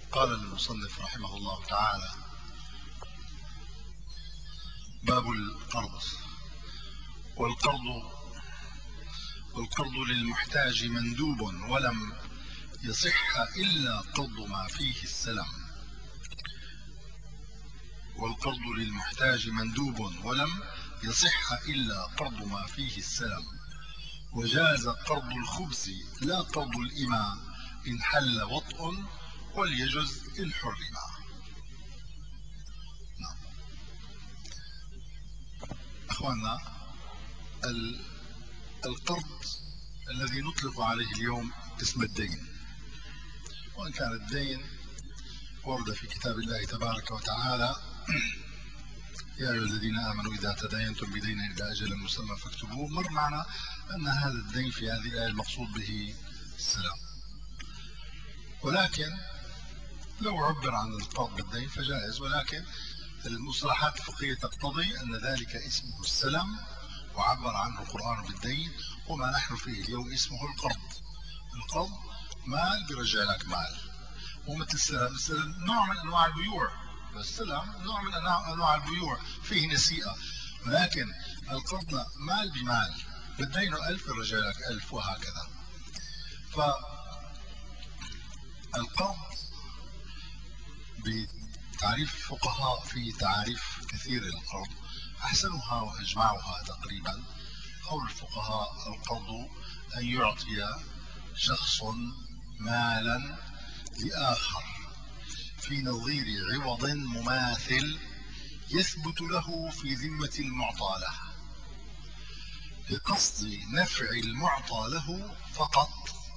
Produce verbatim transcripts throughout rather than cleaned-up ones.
قال المصنف رحمه الله تعالى: باب القرض. والقرض والقرض للمحتاج مندوب ولم يصح إلا قرض ما فيه السلم. والقرض للمحتاج مندوب ولم يصح إلا قرض ما فيه السلم. وجاز قرض الخبز لا قرض الإماء إن حل وطء وليجز إن حرما. نعم. أخواننا، القرض الذي نطلق عليه اليوم اسم الدين، وإن كان الدين ورد في كتاب الله تبارك وتعالى: يا أيها الذين آمنوا إذا تداينتم بدين إلى أجل مسمى فاكتبوه. مر معنا أن هذا الدين في هذه الآية المقصود به السلام، ولكن لو عبر عن القرض بالدين فجائز، ولكن المصطلحات الفقهية تقتضي أن ذلك اسمه السلم وعبر عنه القرآن بالدين، وما نحن فيه اليوم اسمه القرض. القرض مال بيرجع لك مال، ومثل السلم، السلم نوع من أنواع البيوع، السلم نوع من أنواع البيوع فيه نسيئة، ولكن القرض مال بمال، بالدين ألف يرجع لك ألف وهكذا. فالقرض بتعريف الفقهاء في تعريف كثير للقرض، أحسنها وأجمعها تقريبا قول الفقهاء: القرض أن يعطي شخص مالا لآخر في نظير عوض مماثل يثبت له في ذمة المعطى له بقصد نفع المعطى له فقط.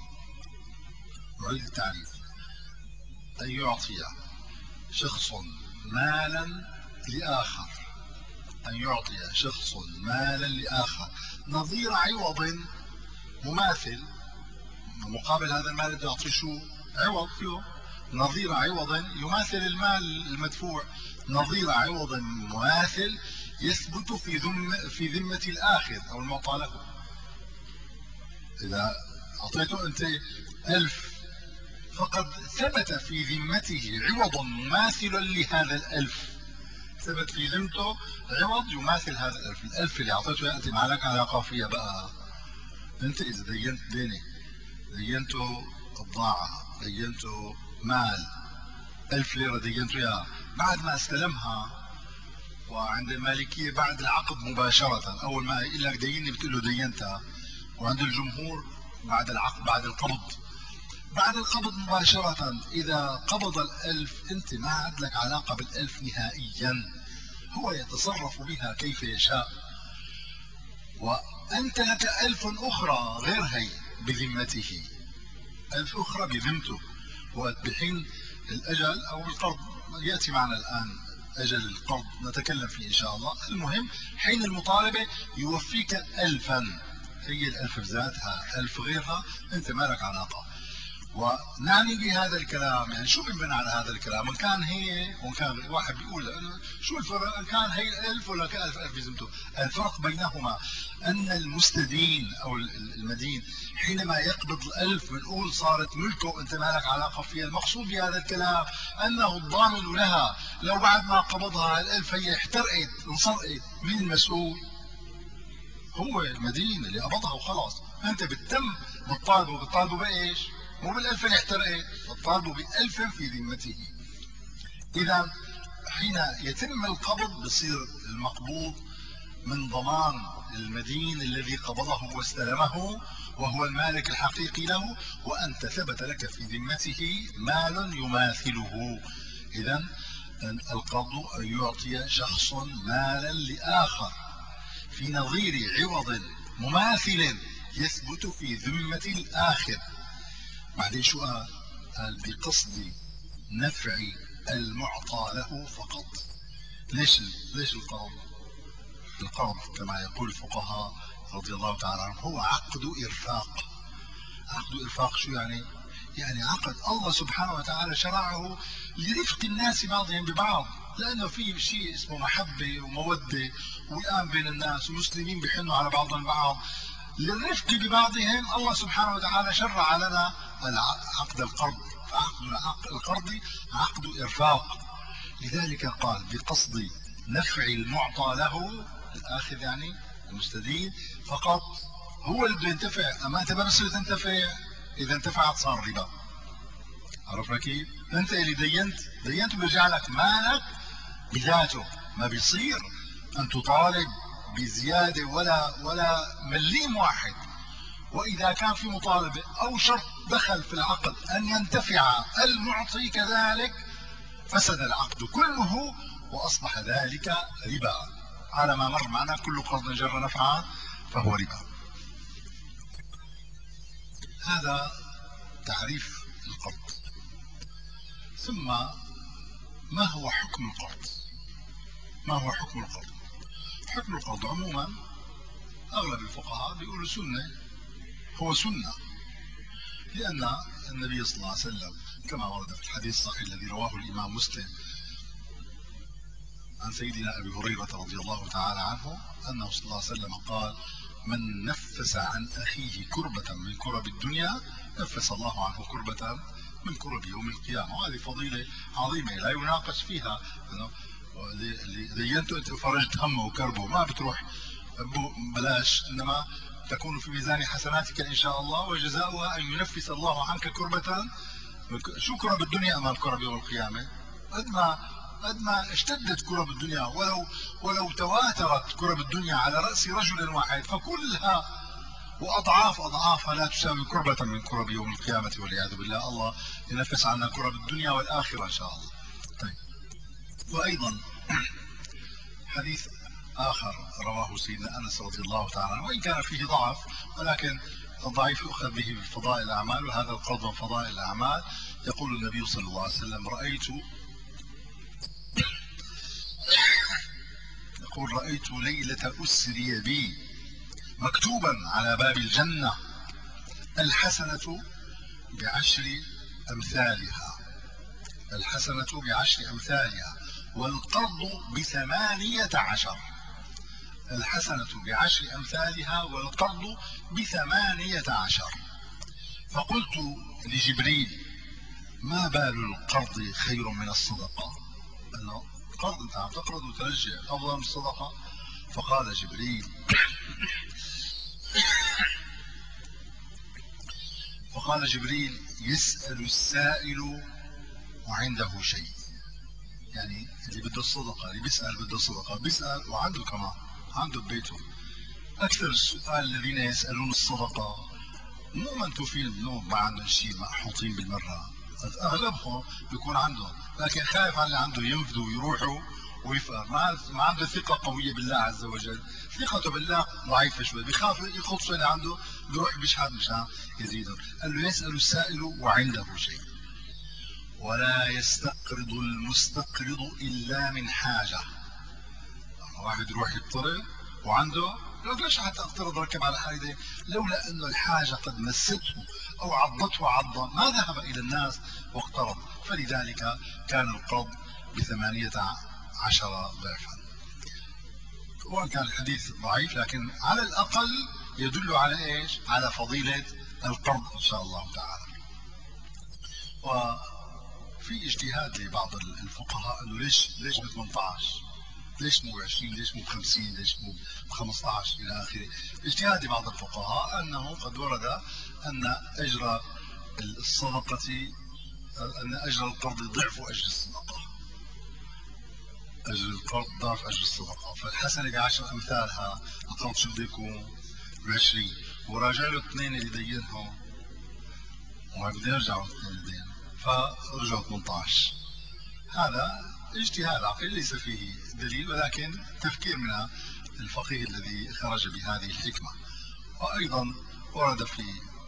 نعيد التعريف: أن يعطي شخص مالا لآخر أن يعطي شخص مالا لآخر نظير عوض مماثل، مقابل هذا المال بده يعطي شو؟ عوض فيه، نظير عوض يماثل المال المدفوع، نظير عوض مماثل يثبت في ذمة في ذمة الآخر أو المعطى له. إذا أعطيته أنت ألف فقد ثبت في ذمته عوض مماثل لهذا الألف، ثبت في ذمته عوض يماثل هذا الألف. الألف اللي أعطيته يأتي ما لك علاقة فيها بقى. أنت إذا دينت ديني، دينته بضاعة، دينته مال، ألف ليرة دينته إياها، بعد ما استلمها وعند المالكية بعد العقد مباشرة، أول ما يقول لك ديني بتقول له دينتها، وعند الجمهور بعد العقد بعد القبض بعد القبض مباشرة. إذا قبض الألف أنت ما عاد لك علاقة بالألف نهائيا، هو يتصرف بها كيف يشاء، وأنت لك ألف أخرى غير هي بذمته، ألف أخرى بذمته. وبحين الأجل أو القرض يأتي معنا الآن أجل القرض نتكلم فيه إن شاء الله. المهم حين المطالبة يوفيك ألفا، هي الألف بذاتها ألف غيرها أنت ما لك علاقة. ونعني بهذا الكلام يعني شو بنبنى على هذا الكلام؟ ان كان هي وان كان واحد بيقول شو الفرق ان كان هي ألف ولا كألف ألف بذمته. الفرق بينهما ان المستدين او المدين حينما يقبض الألف بنقول صارت ملكه انت ما لك علاقه فيها. المقصود بهذا الكلام انه الضامن لها، لو بعد ما قبضها الألف هي احترقت انسرقت، مين المسؤول؟ هو المدين اللي قبضها وخلاص. انت بتتم بتطالبه بتطالبه بايش؟ مو بالألف اللي احترقت، بتطالبه بألف في ذمته. إذا حين يتم القبض بصير المقبوض من ضمان المدين الذي قبضه واستلمه وهو المالك الحقيقي له، وأنت ثبت لك في ذمته مال يماثله. إذا القبض أن يعطي شخص مالا لآخر في نظير عوض مماثل يثبت في ذمة الآخر. بعدين شو قال؟ قال بقصد نفع المعطى له فقط. ليش ليش القرض؟ القرض كما يقول الفقهاء رضي الله تعالى عنهم هو عقد إرفاق. عقد إرفاق شو يعني؟ يعني عقد الله سبحانه وتعالى شرعه لرفق الناس بعضهم ببعض، لأنه في شيء اسمه محبة ومودة ووئام بين الناس، ومسلمين بيحنوا على بعضهم البعض. للرفق ببعضهم الله سبحانه وتعالى شرع لنا عقد القرض. فعقد القرض عقد إرفاق. لذلك قال بقصد نفع المعطى له الآخذ يعني المستدين فقط، هو اللي بده ينتفع. أما أنت بس اللي تنتفع، إذا انتفعت صار ربا. عرفنا كيف؟ أنت اللي دينت دينت بيرجع لك مالك بذاته، ما بيصير أن تطالب بزيادة ولا ولا مليم واحد. وإذا كان في مطالبة أو شرط دخل في العقد أن ينتفع المعطي كذلك فسد العقد كله وأصبح ذلك ربا. على ما مر معنا كل قرض جر نفعا فهو ربا. هذا تعريف القرض. ثم ما هو حكم القرض؟ ما هو حكم القرض؟ حكم القرض عموما أغلب الفقهاء بيقولوا سنة، هو سنة، لأن النبي صلى الله عليه وسلم كما ورد في الحديث الصحيح الذي رواه الإمام مسلم عن سيدنا أبي هريرة رضي الله تعالى عنه أنه صلى الله عليه وسلم قال: من نفس عن أخيه كربة من كرب الدنيا نفس الله عنه كربة من كرب يوم القيامة. وهذه فضيلة عظيمة لا يناقش فيها. دينته أنت فرجت همه وكربه، ما بتروح بلاش، إنما تكون في ميزان حسناتك إن شاء الله، وجزاؤها أن ينفس الله عنك كربة. شو كرب الدنيا أمام كرب يوم القيامة؟ قد ما قد ما اشتدت كرب الدنيا، ولو ولو تواترت كرب الدنيا على رأس رجل واحد فكلها وأضعاف أضعافها لا تساوي كربة من كرب يوم القيامة والعياذ بالله. الله ينفس عنا كرب الدنيا والآخرة إن شاء الله. طيب. وأيضا حديث آخر رواه سيدنا أنس رضي الله تعالى عنه، وإن كان فيه ضعف، ولكن الضعيف يؤخذ به في فضائل الأعمال، وهذا القرض من فضائل الأعمال. يقول النبي صلى الله عليه وسلم: رأيت يقول رأيت ليلة أسري بي مكتوبا على باب الجنة: الحسنة بعشر أمثالها، الحسنة بعشر أمثالها والقرض بثمانية عشر. الحسنة بعشر أمثالها والقرض بثمانية عشر. فقلت لجبريل: ما بال القرض خير من الصدقة؟ أنه قرض أنت عم تقرض وترجع أفضل من الصدقة. فقال جبريل فقال جبريل: يسأل السائل وعنده شيء. يعني اللي بده الصدقة، اللي بيسأل بده الصدقة، بيسأل وعنده كمان، عنده ببيته. أكثر السؤال الذين يسألون الصدقة مو من توفين النوم ما عندهم شيء محوطين بالمرة، أغلبهم بيكون عندهم، لكن خايف على اللي عنده ينفذوا ويروحوا ويفقر، ما ما عنده ثقة قوية بالله عز وجل، ثقته بالله ضعيفة شوي، بيخاف يخلص اللي عنده بيروح بيشحن مشان يزيده. قال له: يسأل السائل وعنده شيء ولا يستقرض المستقرض إلا من حاجة. واحد يروح يقترض وعنده، لو ليش حتى اقترض ركب على حاجة؟ لولا أن الحاجة قد مسته أو عضته عضا ما ذهب إلى الناس واقترض، فلذلك كان القرض بثمانية عشر ضعفا. وإن كان الحديث ضعيف لكن على الأقل يدل على إيش؟ على فضيلة القرض إن شاء الله تعالى. وفي اجتهاد لبعض الفقهاء أنه ليش ليش ب ثمانية عشر؟ ليش مو عشرين؟ ليش مو خمسين؟ ليش مو خمسة عشر إلى آخره؟ اجتهاد بعض الفقهاء أنه قد ورد أن أجر الصدقة أن أجر القرض ضعف أجر الصدقة، أجر القرض ضعف أجر الصدقة. فالحسنة بعشر أمثالها، القرض شو بده يكون؟ بعشرين، وراجع له اثنين اللي دينهم وما بده يرجعوا اثنين اللي دينهم فرجعوا ثمانية عشر. هذا اجتهاد عقلي ليس فيه دليل، ولكن تفكير من الفقيه الذي خرج بهذه الحكمة. وأيضا ورد في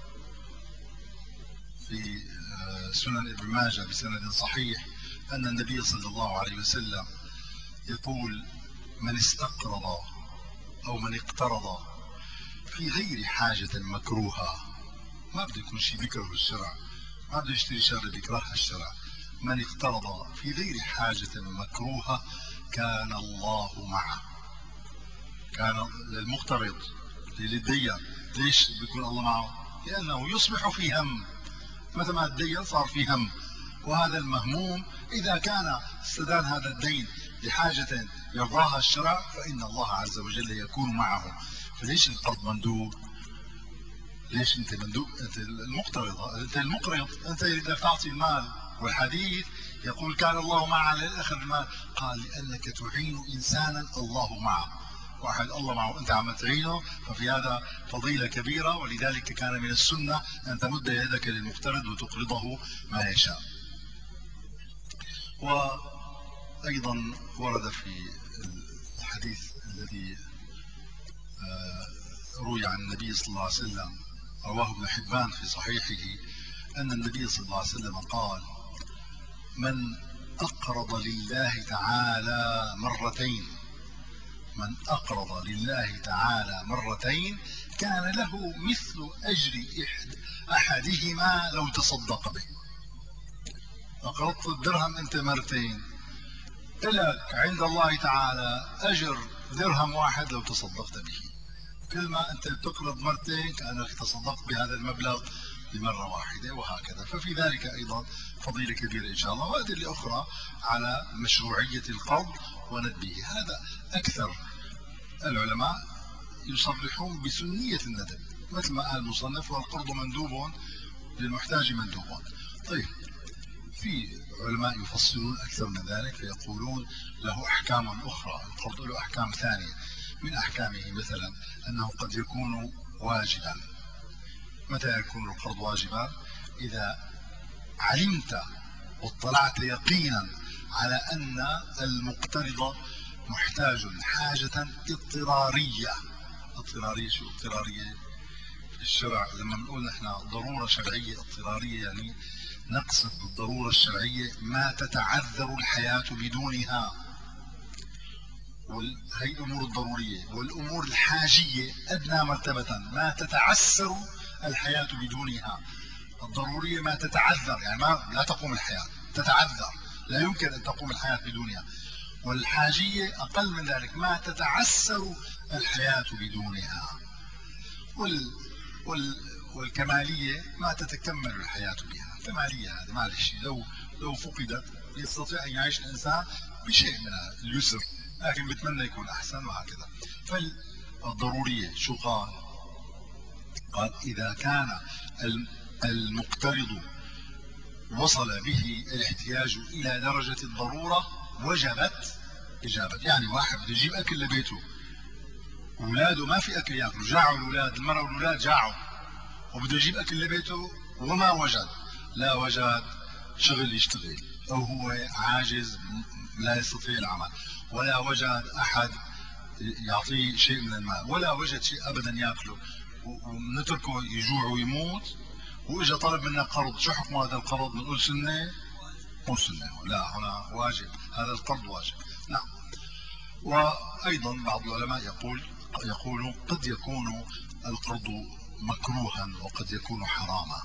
في سنن ابن ماجه بسند صحيح أن النبي صلى الله عليه وسلم يقول: من استقرض أو من اقترض في غير حاجة مكروهة، ما بده يكون شيء بيكره الشرع، ما بده يشتري شغله بيكرهها الشرع، من اقترض في غير حاجة مكروهة كان الله معه. كان للمقترض للدين، ليش بيكون الله معه؟ لأنه يصبح في هم، متى ما تدين صار في هم، وهذا المهموم إذا كان استدان هذا الدين لحاجة يرضاها الشرع فإن الله عز وجل يكون معه. فليش القرض مندوب؟ ليش انت مندوب؟ انت المقترض، انت المقرض، انت اذا تعطي المال. والحديث يقول كان الله معه على الاخذ المال، قال لانك تعين انسانا الله معه. واحد الله معه انت عم تعينه، ففي هذا فضيله كبيره، ولذلك كان من السنه ان تمد يدك للمقترض وتقرضه ما يشاء. وايضا ورد في الحديث الذي روي عن النبي صلى الله عليه وسلم، رواه ابن حبان في صحيحه، أن النبي صلى الله عليه وسلم قال: من أقرض لله تعالى مرتين من أقرض لله تعالى مرتين كان له مثل أجر أحدهما لو تصدق به. أقرضت الدرهم أنت مرتين، لك عند الله تعالى أجر درهم واحد لو تصدقت به. كل ما أنت تقرض مرتين كأنك تصدقت بهذا المبلغ بمرة واحدة، وهكذا. ففي ذلك أيضا فضيلة كبيرة إن شاء الله، وأدلة أخرى على مشروعية القرض وندبه. هذا أكثر العلماء يصرحون بسنية الندب، مثل ما قال المصنف: والقرض مندوب للمحتاج مندوب. طيب، في علماء يفصلون أكثر من ذلك فيقولون له أحكام أخرى. القرض له أحكام ثانية، من أحكامه مثلا أنه قد يكون واجبا. متى يكون القرض واجبا؟ إذا علمت واطلعت يقينا على أن المقترض محتاج حاجة اضطرارية. اضطرارية شو اضطرارية؟ في الشرع لما نقول نحن ضرورة شرعية اضطرارية، يعني نقصد بالضرورة الشرعية ما تتعذر الحياة بدونها، وهي الأمور الضرورية. والأمور الحاجية أدنى مرتبة ما تتعسر الحياة بدونها. الضرورية ما تتعذر، يعني ما لا تقوم الحياة، تتعذر، لا يمكن أن تقوم الحياة بدونها. والحاجية أقل من ذلك، ما تتعسر الحياة بدونها. وال... وال... والكمالية ما تتكمل الحياة بها. كمالية هذه معلش لو لو فقدت يستطيع أن يعيش الإنسان بشيء من اليسر، لكن بتمنى يكون أحسن وهكذا. فالضرورية شو قال؟ قال: إذا كان المقترض وصل به الاحتياج إلى درجة الضرورة وجبت إجابة. يعني واحد بده يجيب أكل لبيته، أولاده ما في أكل يأكلوا، جاعوا الأولاد، المرأة والأولاد جاعوا، وبده يجيب أكل لبيته وما وجد، لا وجد شغل يشتغل، أو هو عاجز لا يستطيع العمل، ولا وجد أحد يعطيه شيء من المال، ولا وجد شيء أبدا يأكله، ونتركه يجوع ويموت، وإجا طلب منا قرض. شو حكم هذا القرض؟ بنقول سنة؟ مو سنة، لا، هنا واجب، هذا القرض واجب. نعم. وأيضا بعض العلماء يقول يقول قد يكون القرض مكروها وقد يكون حراما.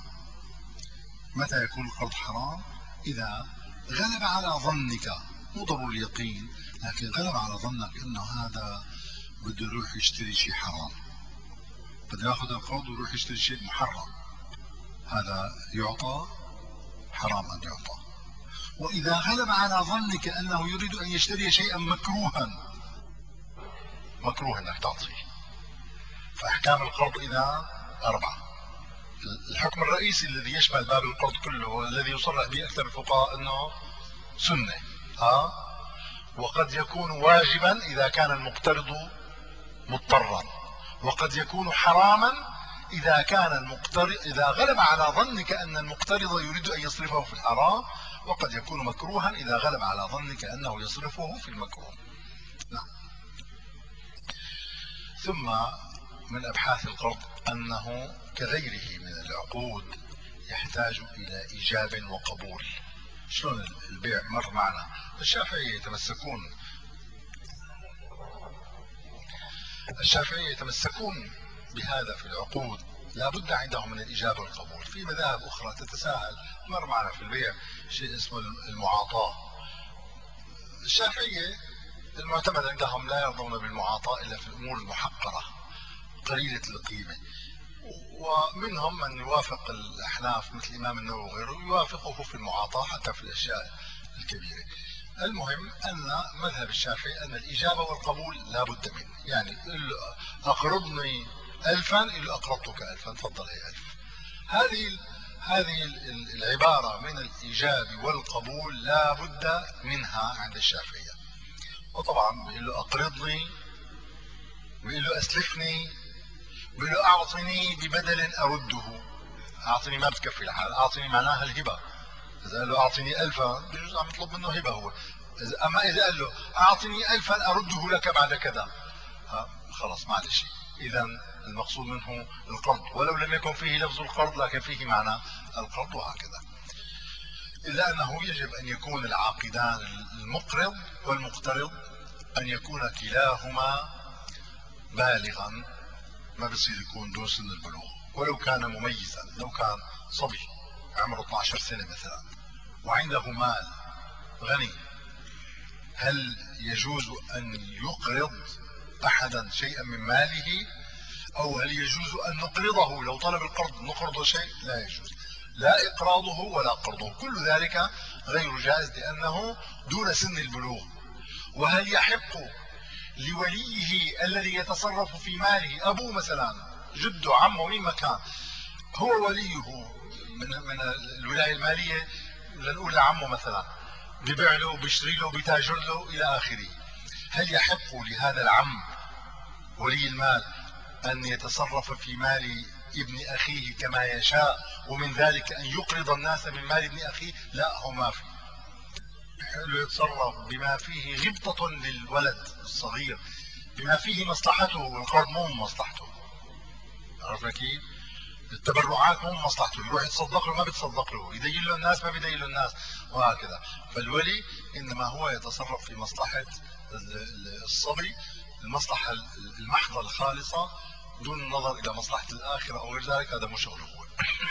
متى يكون القرض حرام؟ إذا غلب على ظنك، مو ضروري اليقين، لكن غلب على ظنك أنه هذا بده يروح يشتري شيء حرام، بده ياخذ القرض ويروح يشتري شيء محرم، هذا يعطى حرام أن يعطى. وإذا غلب على ظنك أنه يريد أن يشتري شيئا مكروها، مكروه أنك تعطيه. فأحكام القرض إذا أربعة. الحكم الرئيسي الذي يشمل باب القرض كله والذي يصرح به أكثر الفقهاء أنه سنة، ها، وقد يكون واجبا إذا كان المقترض مضطرا، وقد يكون حراما إذا كان المقترض إذا غلب على ظنك أن المقترض يريد أن يصرفه في الحرام، وقد يكون مكروها إذا غلب على ظنك أنه يصرفه في المكروه. نعم. ثم من أبحاث القرض أنه كغيره من العقود يحتاج إلى إيجاب وقبول. شلون البيع مر معنا، الشافعية يتمسكون الشافعية يتمسكون بهذا في العقود، لا بد عندهم من الإجابة والقبول. في مذاهب أخرى تتساهل، مر معنا في البيع شيء اسمه المعاطاة. الشافعية المعتمد عندهم لا يرضون بالمعاطاة إلا في الأمور المحقرة قليلة القيمة، ومنهم من يوافق الأحناف مثل الإمام النووي وغيره، يوافقه في المعاطاة حتى في الأشياء الكبيرة. المهم أن مذهب الشافعي أن الإجابة والقبول لا بد منه، يعني أقرضني ألفا إلا أقرضتك ألفا، تفضل هي ألف. هذه هذه العبارة من الإيجاب والقبول لا بد منها عند الشافعية. وطبعا بيقول له أقرضني، بيقول له أسلفني، بيقول له أعطني ببدل أرده. أعطني ما بتكفي الحال، أعطني معناها الهبة. إذا قال له أعطني ألفا بيجوز عم يطلب منه هبة هو. أما إذا قال له أعطني ألفا أرده لك بعد كذا، خلاص ما عاد شيء. إذا المقصود منه القرض، ولو لم يكن فيه لفظ القرض لكن فيه معنى القرض، وهكذا. إلا أنه يجب أن يكون العاقدان المقرض والمقترض أن يكون كلاهما بالغا، ما بصير يكون دون سن البلوغ، ولو كان مميزا. لو كان صبي عمره اثني عشر سنة مثلا وعنده مال غني، هل يجوز أن يقرض أحدا شيئا من ماله، أو هل يجوز أن نقرضه؟ لو طلب القرض نقرضه شيء؟ لا يجوز، لا إقراضه ولا قرضه، كل ذلك غير جائز لأنه دون سن البلوغ. وهل يحق لوليه الذي يتصرف في ماله، أبوه مثلا، جده، عمه، مين ما كان، هو وليه من من الولاية المالية، لنقول لعمه مثلا، ببيع له، بيشتري له، بيتاجر له إلى آخره، هل يحق لهذا العم ولي المال أن يتصرف في مال ابن أخيه كما يشاء، ومن ذلك أن يقرض الناس من مال ابن أخيه؟ لا، هو ما في. حلو يتصرف بما فيه غبطة للولد الصغير، بما فيه مصلحته، والقرض مو من مصلحته. عرفنا كيف؟ التبرعات مو من مصلحته، يروح يتصدق له ما بيتصدق له، يدين له الناس ما بيدين له الناس، وهكذا. فالولي انما هو يتصرف في مصلحة الصبي، المصلحة المحضة الخالصة، دون النظر الى مصلحة الاخرة او غير ذلك، هذا مو شغله هو.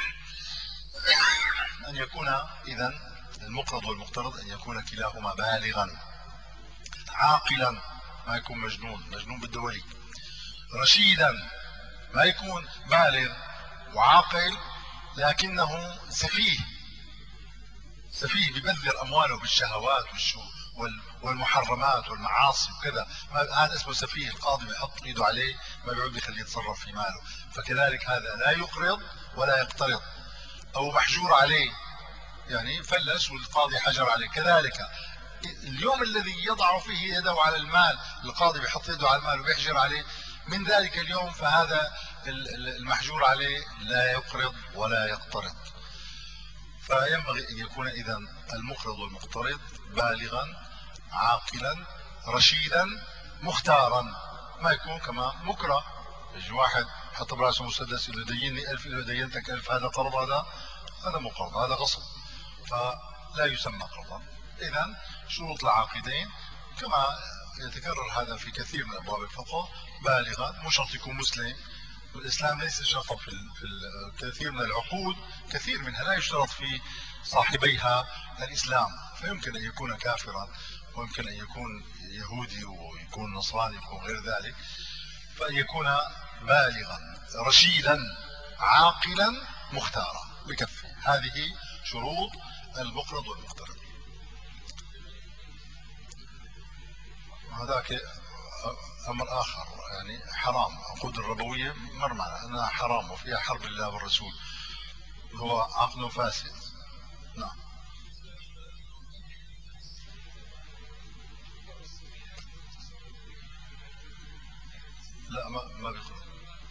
ان يكون اذا المقرض والمقترض ان يكون كلاهما بالغا عاقلا، ما يكون مجنون، مجنون بده ولي. رشيدا، ما يكون بالغ وعاقل لكنه سفيه، سفيه بيبذر امواله بالشهوات والمحرمات والمعاصي وكذا، هذا اسمه سفيه. القاضي بيحط ايده عليه، ما بيعود يخليه يتصرف في ماله، فكذلك هذا لا يقرض ولا يقترض. او محجور عليه، يعني فلس والقاضي حجر عليه، كذلك اليوم الذي يضع فيه يده على المال، القاضي بيحط يده على المال وبيحجر عليه، من ذلك اليوم فهذا المحجور عليه لا يقرض ولا يقترض. فينبغي ان يكون اذا المقرض والمقترض بالغا عاقلا رشيدا مختارا، ما يكون كما مكره. يجي واحد حط براسه مسدس يقول له ديني ألف، إذا دينتك ألف، هذا قرض؟ هذا هذا مو قرض، هذا غصب، فلا يسمى قرضا. اذا شروط العاقدين كما يتكرر هذا في كثير من ابواب الفقه: بالغا، مو شرط يكون مسلم، والاسلام ليس شرطا في في الكثير من العقود، كثير منها لا يشترط في صاحبيها الاسلام، فيمكن ان يكون كافرا، ويمكن ان يكون يهودي، ويكون نصراني، ويكون غير ذلك. فان يكون بالغا رشيدا عاقلا مختارا بكفي. هذه شروط المقرض والمقترض. هذاك امر اخر، يعني حرام. عقود الربويه مر معنا انها حرام وفيها حرب الله والرسول، هو عقد فاسد. نعم. لا، ما ما بيقرض.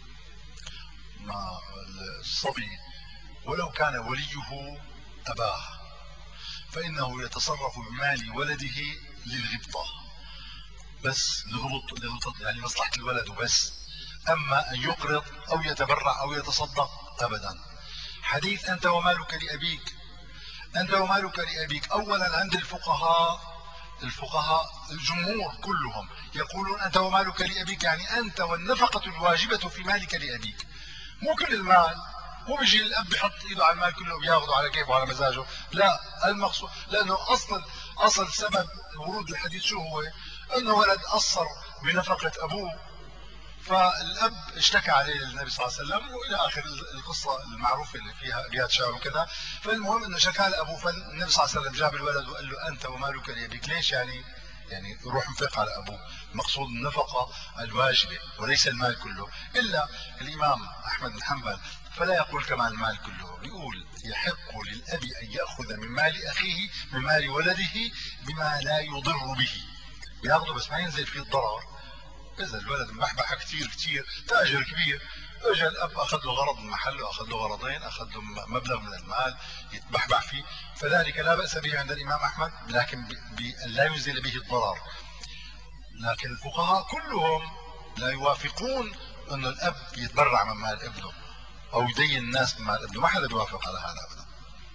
ما الصبي ولو كان وليه اباه فانه يتصرف بمال ولده للغبطه بس، لغبط لغبطة يعني مصلحه الولد وبس. اما ان يقرض او يتبرع او يتصدق ابدا. حديث انت ومالك لابيك، انت ومالك لابيك، اولا عند الفقهاء، الفقهاء الجمهور كلهم يقولون انت ومالك لابيك، يعني انت والنفقه الواجبه في مالك لابيك، مو كل المال. مو بيجي الاب بيحط ايده على المال كله بياخذه على كيفه وعلى مزاجه، لا. المقصود لانه اصل اصل سبب ورود الحديث شو هو؟ انه ولد قصر بنفقه ابوه، فالاب اشتكى عليه للنبي صلى الله عليه وسلم والى اخر القصه المعروفه اللي فيها ابيات شعر وكذا. فالمهم انه شكى لابوه، فالنبي صلى الله عليه وسلم جاب الولد وقال له انت ومالك لابيك. ليش يعني؟ يعني يروح ينفق على ابوه. المقصود النفقه الواجبه وليس المال كله. الا الامام احمد بن حنبل فلا يقول كمان المال كله، بيقول يحق للاب ان ياخذ من مال اخيه من مال ولده بما لا يضر به، بياخذه بس ما ينزل فيه الضرر. اذا الولد مبحبح كثير كثير تاجر كبير، اجى الاب اخذ له غرض من محله، اخذ له غرضين، اخذ له مبلغ من المال يتبحبح فيه، فذلك لا باس به عند الامام احمد، لكن لا ينزل به الضرر. لكن الفقهاء كلهم لا يوافقون ان الاب يتبرع من مال ابنه او يدين الناس من مال ابنه، ما حدا بيوافق على هذا ابدا.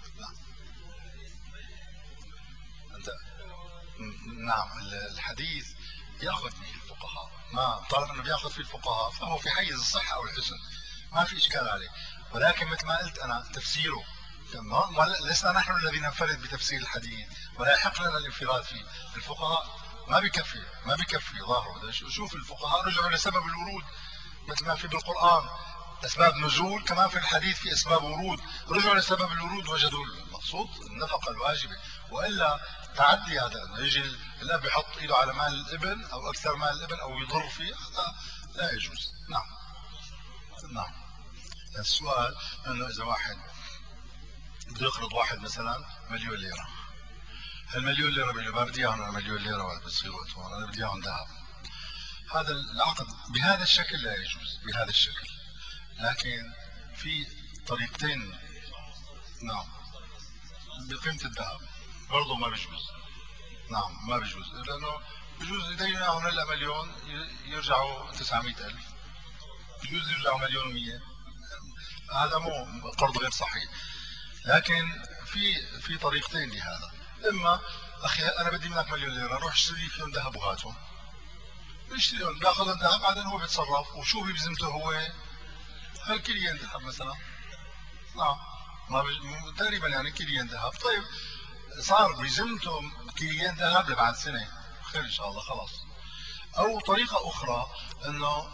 نعم الحديث ياخذ به الفقهاء، ما طالما انه بياخذ فيه الفقهاء فهو في حيز الصحه او الحسن، ما في اشكال عليه. ولكن مثل ما قلت انا تفسيره لسنا نحن الذين ننفرد بتفسير الحديث ولا يحق لنا الانفراد فيه. الفقهاء ما بكفي ما بكفي ظاهره. شوف الفقهاء رجعوا لسبب الورود مثل ما في بالقران اسباب نزول، كمان في الحديث في اسباب ورود، رجعوا لسبب الورود وجدوا المقصود النفقه الواجبه. والا تعدي هذا انه يجي الاب يحط ايده على مال الابن او اكثر مال الابن او يضر فيه، هذا لا يجوز. نعم نعم. السؤال انه اذا واحد بده يقرض واحد مثلا مليون ليره، المليون ليره بيقول له ما بدي اياهم، انا مليون ليره ولا بتصير وقتهم، انا بدي اياهم ذهب. هذا العقد بهذا الشكل لا يجوز بهذا الشكل. لكن في طريقتين. نعم بقيمة الذهب برضه ما بيجوز. نعم ما بيجوز، لأنه بيجوز يدينا هون هلا مليون يرجعوا تسعمائة ألف، بيجوز يرجعوا مليون ومية، هذا مو قرض غير صحيح. لكن في في طريقتين لهذا. إما أخي أنا بدي منك مليون ليرة، روح اشتري فيهم ذهب وهاتهم، بيشتريهم بياخذهم ذهب بعدين هو بيتصرف وشو بيلزمته هو هالكليين ذهب مثلا. نعم ما بي... تقريبا يعني كيلين ذهب. طيب صار بذمته كيلين ذهب لبعد سنه، خير ان شاء الله خلاص. او طريقه اخرى انه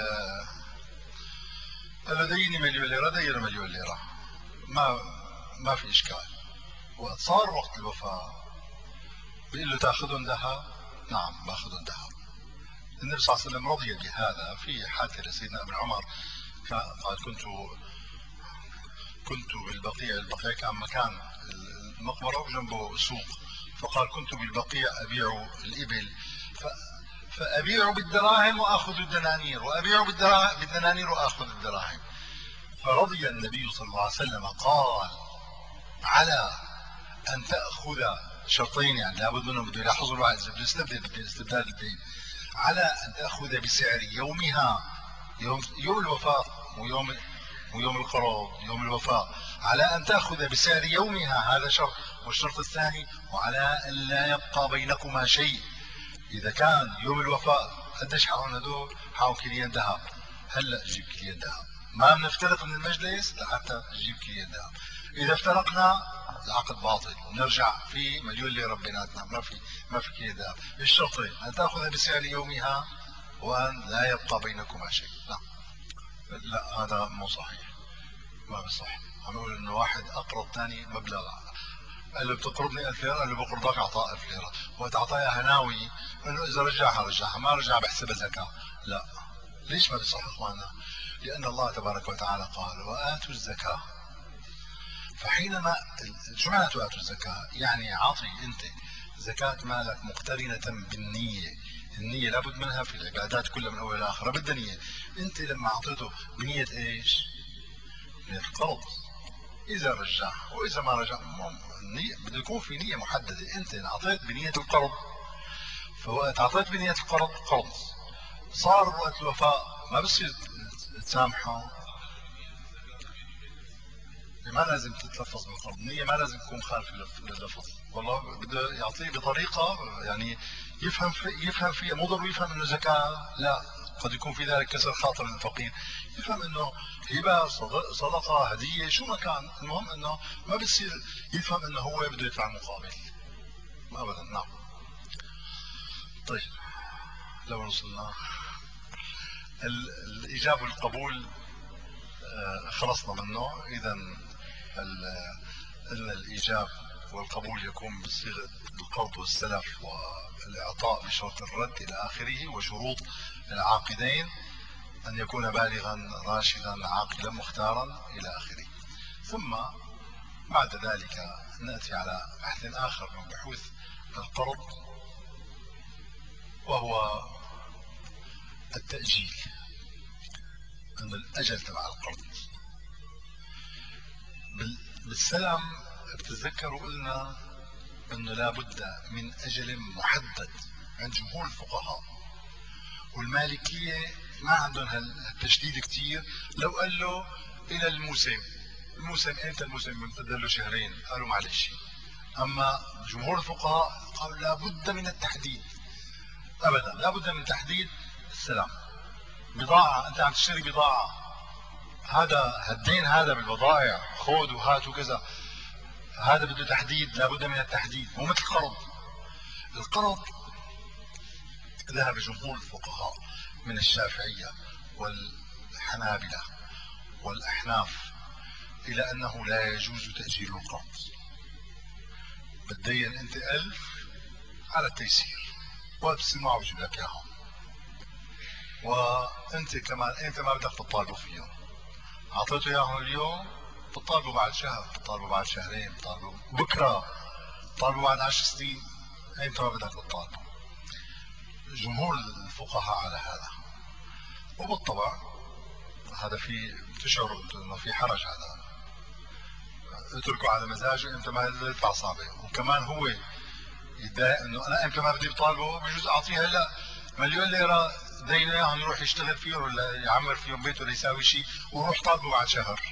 لديني مليون ليره دير مليون ليره، ما ما في اشكال. وصار وقت الوفاه بيقول له تاخذهم ذهب؟ نعم باخذهم ذهب. النبي صلى الله عليه وسلم رضي بهذا. في حادثه لسيدنا ابن عمر قال كنت كنت بالبقيع، البقيع كان مكان المقبرة وجنبه سوق، فقال كنت بالبقيع أبيع الإبل ف... فأبيع بالدراهم وآخذ الدنانير، وأبيع بالدنانير وآخذ الدراهم. فرضي النبي صلى الله عليه وسلم قال على أن تأخذ شرطين، يعني لابد منهم بده يلاحظوا الواحد إذا بده يستبدل بده استبدال الدين، على أن تأخذ بسعر يومها، يوم يوم الوفاة ويوم ويوم القرض يوم الوفاة، على أن تأخذ بسعر يومها، هذا شرط. والشرط الثاني وعلى أن لا يبقى بينكما شيء. إذا كان يوم الوفاة قديش حقهم هدول؟ حقهم كيلين ذهب، هلا جيب كيلين ذهب، ما بنفترق من المجلس لحتى تجيب كيلين ذهب. إذا افترقنا العقد باطل ونرجع في مليون ليرة بيناتنا، ما في ما في كيلين ذهب. الشرطين أن تأخذ بسعر يومها وأن لا يبقى بينكما شيء. لا لا هذا مو صحيح، ما بصح. عم نقول انه واحد اقرض ثاني مبلغ، قال له بتقرضني ألف ليره، قال له بقرضك اعطاه ألف ليره، وقت اعطاها ناوي انه اذا رجعها رجعها، ما رجع بحسبها زكاه. لا، ليش ما بصح اخواننا؟ لان الله تبارك وتعالى قال واتوا الزكاه. فحينما شو معناته اتوا الزكاه؟ يعني اعطي انت زكاه مالك مقترنه بالنيه. النيه لابد منها في العبادات كلها من اول لاخر، بدها نيه. انت لما اعطيته بنيه ايش؟ نيه القرض. اذا رجع واذا ما رجع النية بده يكون في نية محددة. انت اعطيت بنية القرض، فوقت اعطيت بنية القرض قرض، صار وقت الوفاء ما بصير تسامحه. ما لازم تتلفظ بالقرض، النية ما لازم تكون خالفة لللفظ. والله بده يعطيه بطريقة يعني يفهم في يفهم فيها، مو ضروري يفهم انه زكاة، لا، قد يكون في ذلك كسر خاطر الفقير، يفهم انه هبه صدقه هديه شو ما كان، المهم انه ما بصير يفهم انه هو بده يدفع مقابل ابدا. نعم. طيب لو وصلنا الإيجاب والقبول خلصنا منه. إذا الإيجاب والقبول يكون بصيغة القرض والسلف والإعطاء بشرط الرد إلى آخره. وشروط العاقدين أن يكون بالغا راشدا عاقلا مختارا إلى آخره. ثم بعد ذلك نأتي على بحث آخر من بحوث القرض، وهو التأجيل. أن الأجل تبع القرض بالسلام بتتذكروا قلنا أنه لا بد من أجل محدد عند جمهور الفقهاء، والمالكية ما عندهم هالتشديد كتير. لو قال له إلى الموسم، الموسم إمتى؟ الموسم بيمتد له شهرين، قالوا معلش. أما جمهور الفقهاء قالوا لا بد من التحديد. أبدا لا بد من تحديد. السلام بضاعة، أنت عم تشتري بضاعة، هذا الدين هذا بالبضائع خذ وهات وكذا، هذا بده تحديد، لا بد من التحديد. مو مثل القرض. القرض ذهب جمهور الفقهاء من الشافعية والحنابلة والأحناف إلى أنه لا يجوز تأجيل القرض. بتدين أنت ألف على التيسير وبسمع وجيب لك إياهم، وأنت كمان أنت ما بدك تطالبوا فيهم. أعطيته إياهم اليوم، تطالبوا بعد شهر، تطالبوا بعد شهرين، تطالبوا بكرة، تطالبوا بعد عشر سنين، أنت ما بدك تطالبوا. جمهور الفقهاء على هذا. وبالطبع هذا في تشعر انه في حرج، هذا اتركوا على مزاجه، انت ما يدفع صعبه. وكمان هو يتضايق انه انا امتى ما بدي بطالبه، بجوز اعطيه هلا مليون ليره دينه اياهم يروح يشتغل فيهم ولا يعمر فيهم بيته ولا يساوي شيء، ويروح طالبه بعد شهر.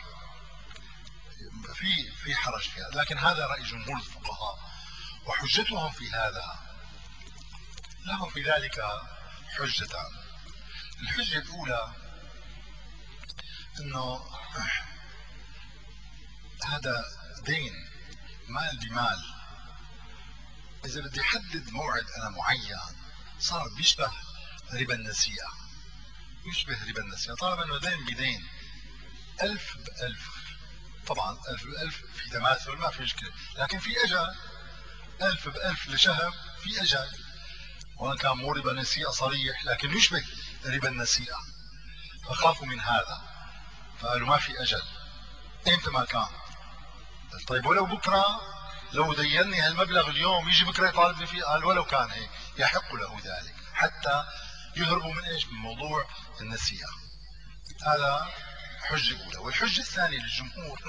في في حرج فيها. لكن هذا راي جمهور الفقهاء، وحجتهم في هذا لهم في ذلك حجتان. الحجه الاولى انه هذا دين، مال بمال. اذا بدي احدد موعد انا معين صار بيشبه ربا النسيئة، يشبه ربا النسيئة. طالما انه دين بدين، الف بألف، طبعا الف بألف في تماثل ما في مشكلة، لكن في اجل. الف بألف لشهر في اجل، وان كان مو ربا نسيئة صريح لكن يشبه ربا النسيئة، فخافوا من هذا فقالوا ما في اجل امتى ما كان. طيب ولو بكره لو ديني هالمبلغ اليوم يجي بكره يطالبني فيه، قال ولو كان هيك يحق له ذلك، حتى يهربوا من ايش؟ من موضوع النسيئة. هذا حجة أولى. والحجة الثانية للجمهور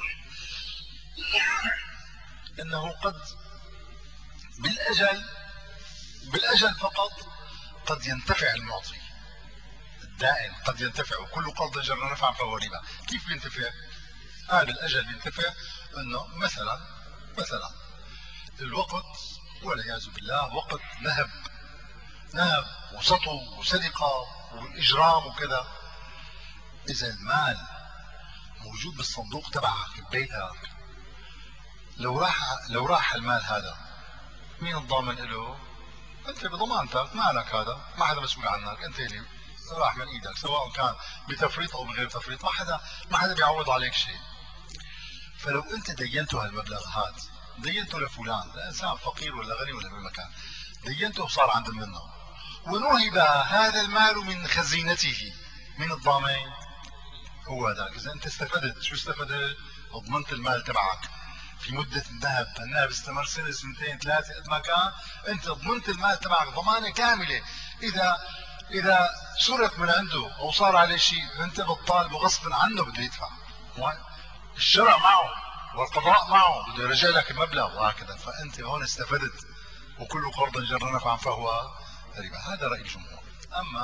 أنه قد بالأجل بالأجل فقط قد ينتفع المعطي الدائن، قد ينتفع. وكل قرض جر نفعا فهو ربا. كيف بينتفع؟ هذا بالأجل بينتفع أنه مثلا مثلا الوقت والعياذ بالله وقت نهب نهب وسطو وسرقة وإجرام وكذا. إذا المال موجود بالصندوق تبعك ببيتك، لو راح لو راح المال هذا مين الضامن له؟ انت بضمانتك، مالك هذا، ما حدا مسؤول عنك، انت اللي راح من ايدك، سواء كان بتفريط او بغير تفريط، ما حدا ما حدا بيعوض عليك شيء. فلو انت دينته هالمبلغ هذا، دينته لفلان، لانسان فقير ولا غني ولا بمكان، دينته وصار عند منه، ونهب هذا المال من خزينته، من الضامن هو هذاك. اذا انت استفدت، شو استفدت؟ ضمنت المال تبعك في مدة النهب. النهب استمر سنة سنتين ثلاثة قد ما كان، انت ضمنت المال تبعك ضمانة كاملة. اذا اذا سرق من عنده او صار عليه شيء، انت بتطالبه غصبا عنه بده يدفع. الشرع معه والقضاء معه، بده يرجع لك المبلغ وهكذا. فانت هون استفدت. وكل قرض جر نفعا فهو ربا. هذا رأي الجمهور. اما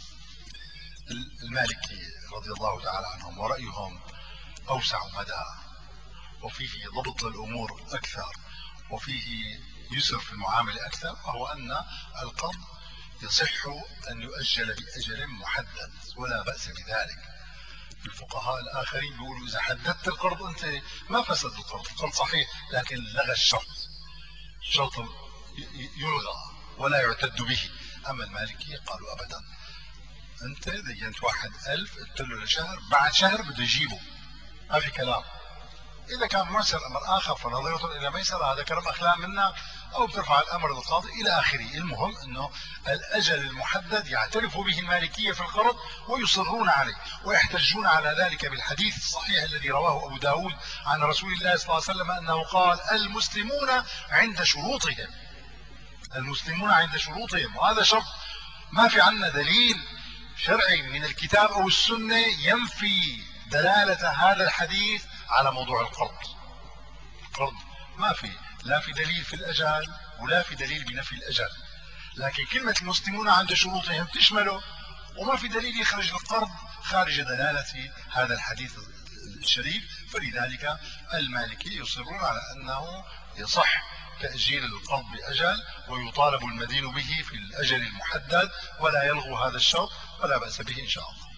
المالكي رضي الله تعالى عنهم ورأيهم اوسع مدى، وفيه ضبط للأمور أكثر، وفيه يسر في المعاملة أكثر، وهو أن القرض يصح أن يؤجل بأجل محدد ولا بأس بذلك. الفقهاء الآخرين بيقولوا إذا حددت القرض أنت ما فسد القرض، القرض صحيح لكن لغى الشرط، الشرط يلغى ولا يعتد به. أما المالكية قالوا أبدا، انت دينت واحد ألف، قلت له لشهر، بعد شهر بده يجيبه، ما في كلام. اذا كان ميسر امر اخر فنظرة الى ميسر، هذا كرم اخلاق منا، او بترفع الامر للقاضي الى اخره. المهم انه الاجل المحدد يعترف به المالكيه في القرض ويصرون عليه، ويحتجون على ذلك بالحديث الصحيح الذي رواه ابو داود عن رسول الله صلى الله عليه وسلم انه قال: المسلمون عند شروطهم، المسلمون عند شروطهم. وهذا شرط ما في عندنا دليل شرعي من الكتاب او السنه ينفي دلاله هذا الحديث على موضوع القرض. القرض ما في، لا في دليل في الاجل ولا في دليل بنفي الاجل، لكن كلمه المسلمون عند شروطهم تشمله، وما في دليل يخرج القرض خارج دلاله هذا الحديث الشريف. فلذلك المالكي يصرون على انه يصح تأجيل القرض بأجل، ويطالب المدين به في الأجل المحدد، ولا يلغو هذا الشرط، ولا بأس به إن شاء الله.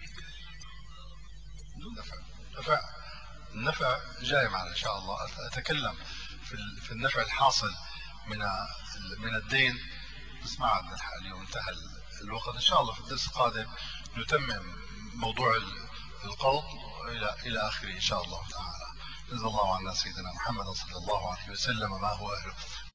النفع النفع النفع جاي معنا إن شاء الله. أتكلم في في النفع الحاصل من من الدين، بس ما عندنا الحق اليوم، انتهى الوقت. إن شاء الله في الدرس القادم نتمم موضوع القرض إلى إلى آخره إن شاء الله تعالى. جزا الله عنا سيدنا محمد صلى الله عليه وسلم ما هو أهله.